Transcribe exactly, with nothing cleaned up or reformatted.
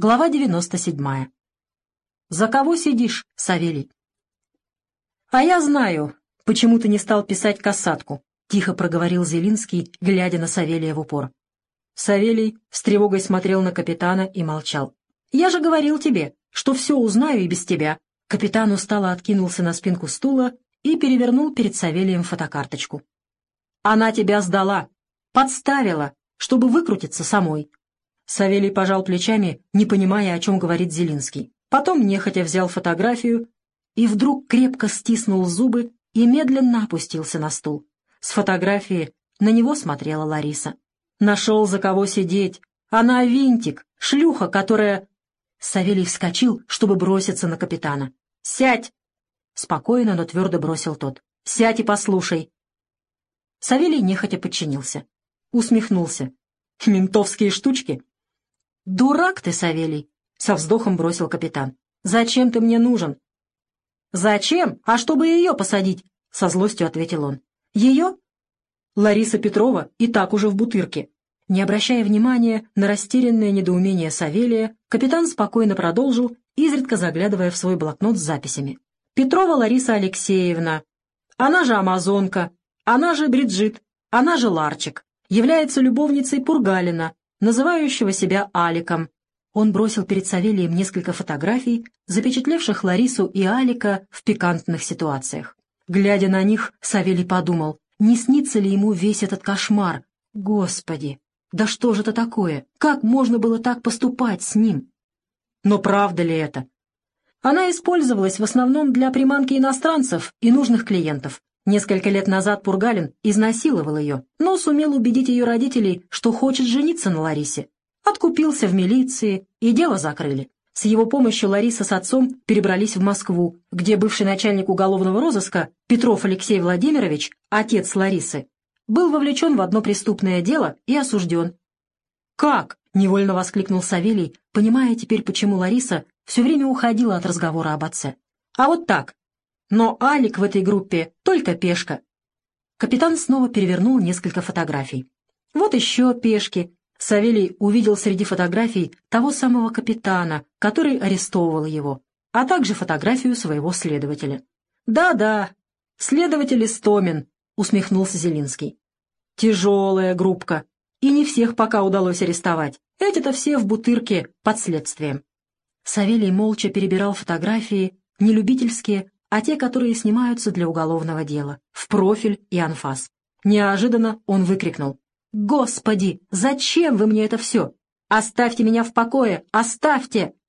Глава девяносто седьмая. «За кого сидишь, Савелий?» «А я знаю, почему ты не стал писать касатку», — тихо проговорил Зелинский, глядя на Савелия в упор. Савелий с тревогой смотрел на капитана и молчал. «Я же говорил тебе, что все узнаю и без тебя». Капитан устало откинулся на спинку стула и перевернул перед Савелием фотокарточку. «Она тебя сдала, подставила, чтобы выкрутиться самой». Савелий пожал плечами, не понимая, о чем говорит Зелинский. Потом нехотя взял фотографию и вдруг крепко стиснул зубы и медленно опустился на стул. С фотографии на него смотрела Лариса. «Нашел, за кого сидеть. Она винтик, шлюха, которая...» Савелий вскочил, чтобы броситься на капитана. «Сядь!» Спокойно, но твердо бросил тот. «Сядь и послушай!» Савелий нехотя подчинился. Усмехнулся. «Ментовские штучки?» «Дурак ты, Савелий!» — со вздохом бросил капитан. «Зачем ты мне нужен?» «Зачем? А чтобы ее посадить!» — со злостью ответил он. «Ее?» Лариса Петрова и так уже в бутырке. Не обращая внимания на растерянное недоумение Савелия, капитан спокойно продолжил, изредка заглядывая в свой блокнот с записями. «Петрова Лариса Алексеевна, она же Амазонка, она же Бриджит, она же Ларчик, является любовницей Пургалина, называющего себя Аликом». Он бросил перед Савелием несколько фотографий, запечатлевших Ларису и Алика в пикантных ситуациях. Глядя на них, Савелий подумал, не снится ли ему весь этот кошмар. Господи, да что же это такое? Как можно было так поступать с ним? Но правда ли это? Она использовалась в основном для приманки иностранцев и нужных клиентов. Несколько лет назад Пургалин изнасиловал ее, но сумел убедить ее родителей, что хочет жениться на Ларисе. Откупился в милиции, и дело закрыли. С его помощью Лариса с отцом перебрались в Москву, где бывший начальник уголовного розыска Петров Алексей Владимирович, отец Ларисы, был вовлечен в одно преступное дело и осужден. «Как?» — невольно воскликнул Савелий, понимая теперь, почему Лариса все время уходила от разговора об отце. «А вот так. Но Алик в этой группе только пешка». Капитан снова перевернул несколько фотографий. «Вот еще пешки». Савелий увидел среди фотографий того самого капитана, который арестовывал его, а также фотографию своего следователя. «Да-да, следователь Истомин», — усмехнулся Зелинский. «Тяжелая группка, и не всех пока удалось арестовать. Эти-то все в бутырке под следствием». Савелий молча перебирал фотографии, не любительские, а те, которые снимаются для уголовного дела, в профиль и анфас. Неожиданно он выкрикнул: «Господи, зачем вы мне это все? Оставьте меня в покое! Оставьте!»